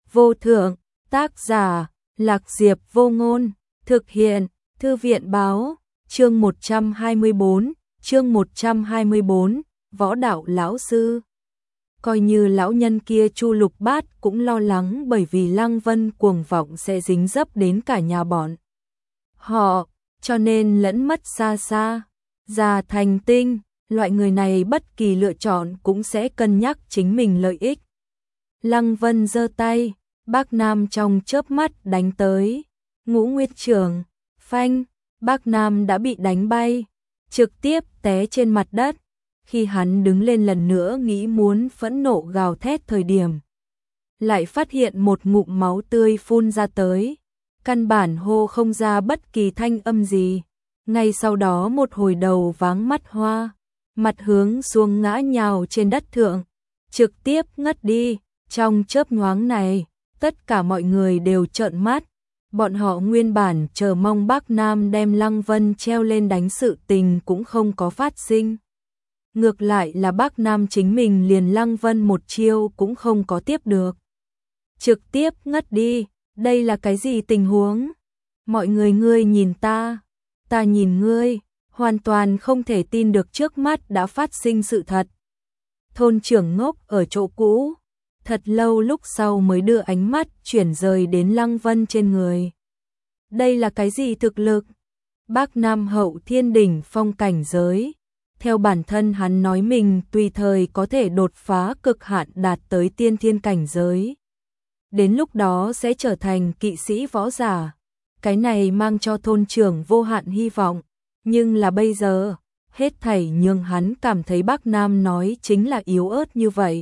vô thượng, tác giả, Lạc Diệp Vô Ngôn, thực hiện, Thư viện báo, chương 124, Võ đạo lão sư. Coi như lão nhân kia Chu Lục Bát cũng lo lắng bởi vì Lăng Vân cuồng vọng sẽ dính dấp đến cả nhà bọn họ, cho nên lẫn mất xa xa. Già thành tinh, loại người này bất kỳ lựa chọn cũng sẽ cân nhắc chính mình lợi ích. Lăng Vân giơ tay, Bác Nam trong chớp mắt đánh tới. Ngũ Nguyệt Trưởng, phanh, Bác Nam đã bị đánh bay, trực tiếp té trên mặt đất. Khi hắn đứng lên lần nữa nghĩ muốn phẫn nộ gào thét thời điểm, lại phát hiện một ngụm máu tươi phun ra tới, căn bản hô không ra bất kỳ thanh âm gì. Ngay sau đó một hồi đầu váng mắt hoa, mặt hướng xuống ngã nhào trên đất thượng, trực tiếp ngất đi. Trong chớp nhoáng này, tất cả mọi người đều trợn mắt. Bọn họ nguyên bản chờ mong Bác Nam đem Lăng Vân treo lên đánh sự tình cũng không có phát sinh. Ngược lại là Bác Nam chính mình liền Lăng Vân một chiêu cũng không có tiếp được, trực tiếp ngất đi. Đây là cái gì tình huống? Mọi người, ngươi nhìn ta nhìn ngươi, hoàn toàn không thể tin được trước mắt đã phát sinh sự thật. Thôn trưởng ngốc ở chỗ cũ, thật lâu lúc sau mới đưa ánh mắt chuyển rời đến Lăng Vân trên người. Đây là cái gì thực lực? Bác Nam hậu thiên đỉnh phong cảnh giới. Theo bản thân hắn nói mình tùy thời có thể đột phá cực hạn đạt tới tiên thiên cảnh giới. Đến lúc đó sẽ trở thành kỵ sĩ võ giả. Cái này mang cho thôn trưởng vô hạn hy vọng. Nhưng là bây giờ, hết thảy nhường hắn cảm thấy Bác Nam nói chính là yếu ớt như vậy.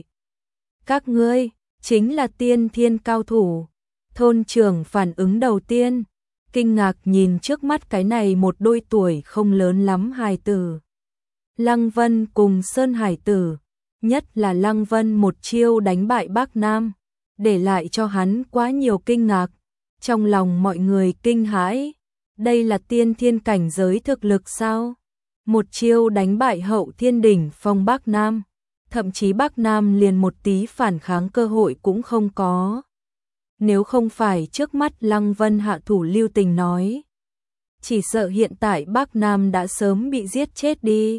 Các ngươi, chính là tiên thiên cao thủ. Thôn trưởng phản ứng đầu tiên, kinh ngạc nhìn trước mắt cái này một đôi tuổi không lớn lắm hài tử. Lăng Vân cùng Sơn Hải Tử, nhất là Lăng Vân một chiêu đánh bại Bác Nam, để lại cho hắn quá nhiều kinh ngạc. Trong lòng mọi người kinh hãi, đây là tiên thiên cảnh giới thực lực sao? Một chiêu đánh bại hậu thiên đỉnh phong Bác Nam, thậm chí Bác Nam liền một tí phản kháng cơ hội cũng không có. Nếu không phải trước mắt Lăng Vân hạ thủ lưu tình nói, chỉ sợ hiện tại Bác Nam đã sớm bị giết chết đi.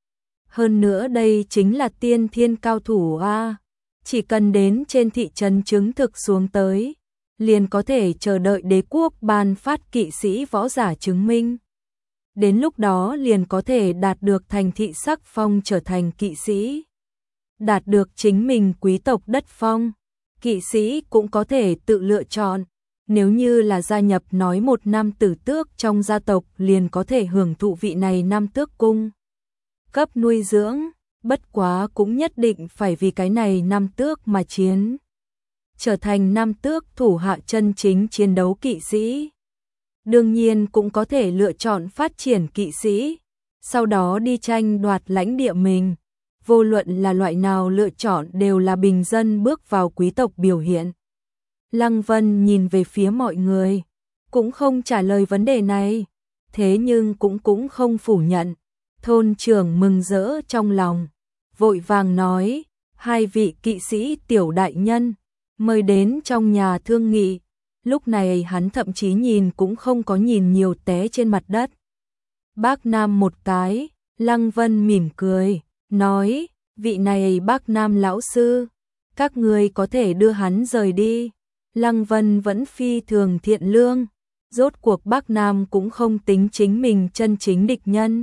Hơn nữa đây chính là tiên thiên cao thủ a, chỉ cần đến trên thị trấn chứng thực xuống tới, liền có thể chờ đợi đế quốc ban phát kỵ sĩ võ giả chứng minh. Đến lúc đó liền có thể đạt được thành thị sắc phong trở thành kỵ sĩ, đạt được chính mình quý tộc đất phong. Kỵ sĩ cũng có thể tự lựa chọn, nếu như là gia nhập nói một nam tử tước trong gia tộc liền có thể hưởng thụ vị này nam tước cung cấp nuôi dưỡng, bất quá cũng nhất định phải vì cái này nam tước mà chiến, trở thành nam tước thủ hạ chân chính chiến đấu kỵ sĩ. Đương nhiên cũng có thể lựa chọn phát triển kỵ sĩ, sau đó đi tranh đoạt lãnh địa mình. Vô luận là loại nào lựa chọn đều là bình dân bước vào quý tộc biểu hiện. Lăng Vân nhìn về phía mọi người, cũng không trả lời vấn đề này, thế nhưng cũng không phủ nhận. Thôn trưởng mừng rỡ trong lòng, vội vàng nói, hai vị kỵ sĩ tiểu đại nhân, mời đến trong nhà thương nghị. Lúc này hắn thậm chí nhìn cũng không có nhìn nhiều, té trên mặt đất. Bác Nam một cái, Lăng Vân mỉm cười, nói, vị này Bác Nam lão sư, các người có thể đưa hắn rời đi. Lăng Vân vẫn phi thường thiện lương, rốt cuộc Bác Nam cũng không tính chính mình chân chính địch nhân.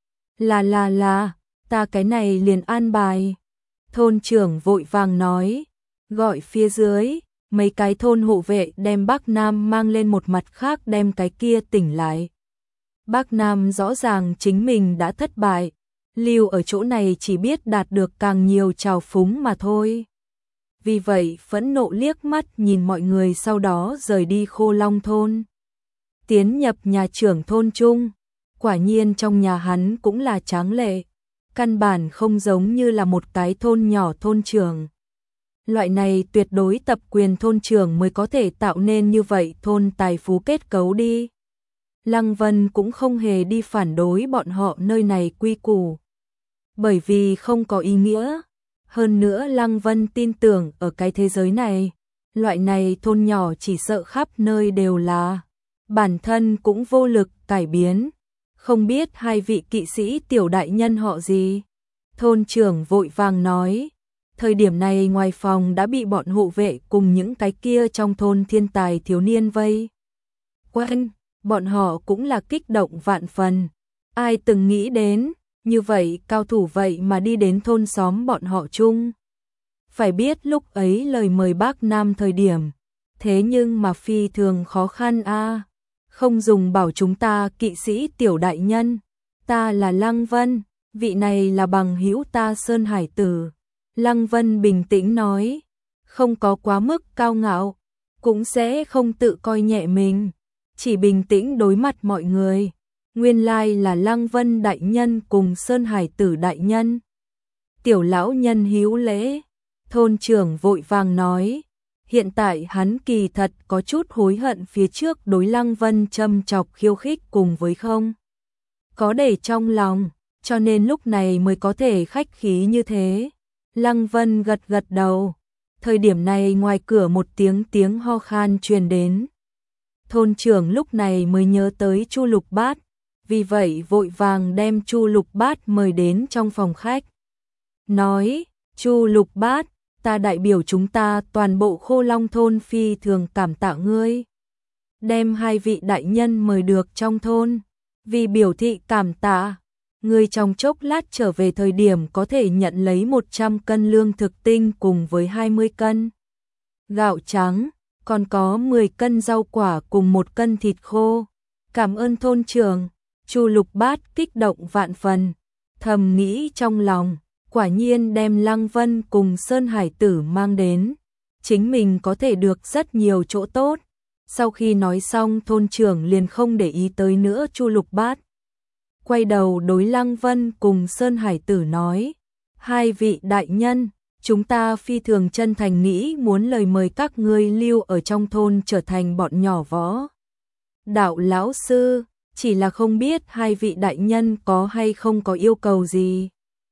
Là, ta cái này liền an bài. Thôn trưởng vội vàng nói, gọi phía dưới, mấy cái thôn hộ vệ đem Bác Nam mang lên một mặt khác đem cái kia tỉnh lại. Bác Nam rõ ràng chính mình đã thất bại, lưu ở chỗ này chỉ biết đạt được càng nhiều trào phúng mà thôi. Vì vậy phẫn nộ liếc mắt nhìn mọi người, sau đó rời đi Khô Long thôn, tiến nhập nhà trưởng thôn chung. Quả nhiên trong nhà hắn cũng là tráng lệ, căn bản không giống như là một cái thôn nhỏ thôn trưởng. Loại này tuyệt đối tập quyền thôn trưởng mới có thể tạo nên như vậy thôn tài phú kết cấu đi. Lăng Vân cũng không hề đi phản đối bọn họ nơi này quy củ, bởi vì không có ý nghĩa. Hơn nữa Lăng Vân tin tưởng ở cái thế giới này, Loại này thôn nhỏ chỉ sợ khắp nơi đều là, bản thân cũng vô lực cải biến. Không biết hai vị kỵ sĩ tiểu đại nhân họ gì? Thôn trưởng vội vàng nói. Thời điểm này ngoài phòng đã bị bọn hộ vệ cùng những cái kia trong thôn thiên tài thiếu niên vây quanh, bọn họ cũng là kích động vạn phần. Ai từng nghĩ đến, như vậy cao thủ vậy mà đi đến thôn xóm bọn họ chung. Phải biết lúc ấy lời mời bác Nam thời điểm, thế nhưng mà phi thường khó khăn a. Không dùng bảo chúng ta kỵ sĩ tiểu đại nhân, ta là Lăng Vân, vị này là bằng hữu ta Sơn Hải Tử. Lăng Vân bình tĩnh nói, không có quá mức cao ngạo, cũng sẽ không tự coi nhẹ mình, chỉ bình tĩnh đối mặt mọi người. Nguyên lai là Lăng Vân đại nhân cùng Sơn Hải Tử đại nhân. Tiểu lão nhân hữu lễ, thôn trưởng vội vàng nói, hiện tại hắn kỳ thật có chút hối hận phía trước đối Lăng Vân châm chọc khiêu khích cùng với không có để trong lòng, cho nên lúc này mới có thể khách khí như thế. Lăng Vân gật gật đầu. Thời điểm này ngoài cửa một tiếng ho khan truyền đến. Thôn trưởng lúc này mới nhớ tới Chu Lục Bát, vì vậy vội vàng đem Chu Lục Bát mời đến trong phòng khách. Nói, Chu Lục Bát, ta đại biểu chúng ta toàn bộ Khô Long thôn phi thường cảm tạ ngươi. Đem hai vị đại nhân mời được trong thôn, vì biểu thị cảm tạ. Ngươi trong chốc lát trở về thời điểm có thể nhận lấy 100 cân lương thực tinh cùng với 20 cân gạo trắng, còn có 10 cân rau quả cùng 1 cân thịt khô. Cảm ơn thôn trưởng. Chu Lục Bát kích động vạn phần, thầm nghĩ trong lòng, quả nhiên đem Lăng Vân cùng Sơn Hải Tử mang đến, chính mình có thể được rất nhiều chỗ tốt. Sau khi nói xong thôn trưởng liền không để ý tới nữa Chu Lục Bát. Quay đầu đối Lăng Vân cùng Sơn Hải Tử nói, hai vị đại nhân, chúng ta phi thường chân thành nghĩ muốn lời mời các ngươi lưu ở trong thôn trở thành bọn nhỏ võ đạo lão sư, chỉ là không biết hai vị đại nhân có hay không có yêu cầu gì.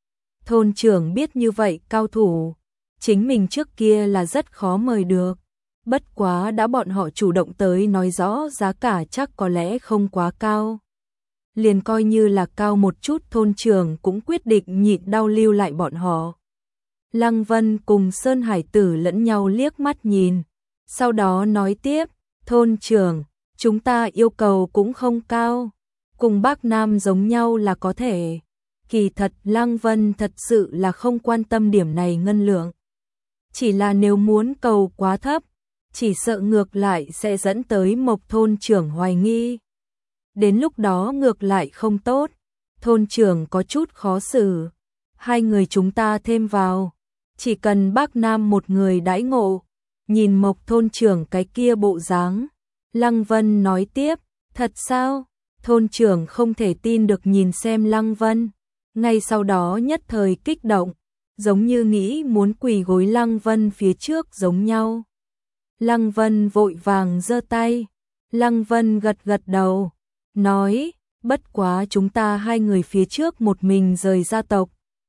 Thôn trưởng biết như vậy cao thủ, chính mình trước kia là rất khó mời được, bất quá đã bọn họ chủ động tới nói rõ giá cả chắc có lẽ không quá cao. Liền coi như là cao một chút thôn trưởng cũng quyết định nhịn đau lưu lại bọn họ. Lăng Vân cùng Sơn Hải Tử lẫn nhau liếc mắt nhìn, sau đó nói tiếp, thôn trưởng, chúng ta yêu cầu cũng không cao, cùng bác Nam giống nhau là có thể. Kỳ thật Lăng Vân thật sự là không quan tâm điểm này ngân lượng. Chỉ là nếu muốn cầu quá thấp, chỉ sợ ngược lại sẽ dẫn tới Mộc thôn trưởng hoài nghi. Đến lúc đó ngược lại không tốt, thôn trưởng có chút khó xử. Hai người chúng ta thêm vào, chỉ cần bác Nam một người đãi ngộ. Nhìn Mộc thôn trưởng cái kia bộ dáng, Lăng Vân nói tiếp, thật sao? Thôn trưởng không thể tin được nhìn xem Lăng Vân, ngay sau đó nhất thời kích động, giống như nghĩ muốn quỳ gối Lăng Vân phía trước giống nhau. Lăng Vân vội vàng giơ tay, Lăng Vân gật gật đầu, nói, bất quá chúng ta hai người phía trước một mình rời gia tộc,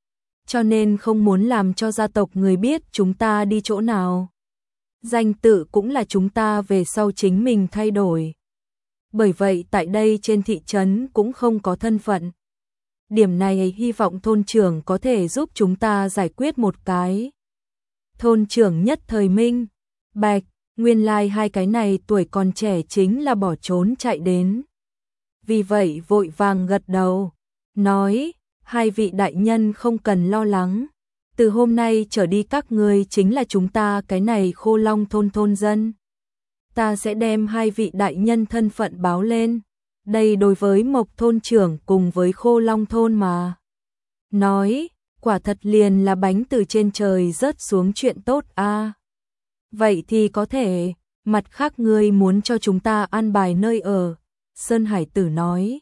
cho nên không muốn làm cho gia tộc người biết chúng ta đi chỗ nào. Danh tự cũng là chúng ta về sau chính mình thay đổi. Bởi vậy tại đây trên thị trấn cũng không có thân phận. Điểm này hy vọng thôn trưởng có thể giúp chúng ta giải quyết một cái. Thôn trưởng nhất thời minh bạch, nguyên lai hai cái này tuổi còn trẻ chính là bỏ trốn chạy đến. Vì vậy vội vàng gật đầu, nói, hai vị đại nhân không cần lo lắng. Từ hôm nay trở đi các ngươi chính là chúng ta cái này Khô Long thôn thôn dân. Ta sẽ đem hai vị đại nhân thân phận báo lên. Đây đối với Mộc thôn trưởng cùng với Khô Long thôn mà nói, quả thật liền là bánh từ trên trời rớt xuống chuyện tốt a. Vậy thì có thể, mặt khác ngươi muốn cho chúng ta an bài nơi ở. Sơn Hải Tử nói.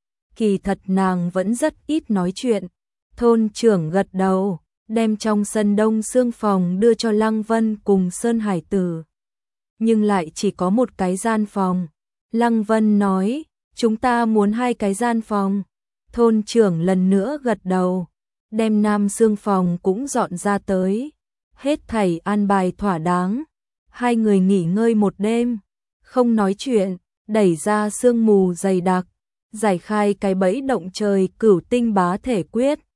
Kỳ thật nàng vẫn rất ít nói chuyện. Thôn trưởng gật đầu, đem trong sân đông xương phòng đưa cho Lăng Vân cùng Sơn Hải Tử. Nhưng lại chỉ có một cái gian phòng. Lăng Vân nói, chúng ta muốn hai cái gian phòng. Thôn trưởng lần nữa gật đầu, đem nam xương phòng cũng dọn ra tới. Hết thảy an bài thỏa đáng. Hai người nghỉ ngơi một đêm, không nói chuyện, đẩy ra sương mù dày đặc, giải khai cái bẫy động trời Cửu Tinh Bá Thể Quyết,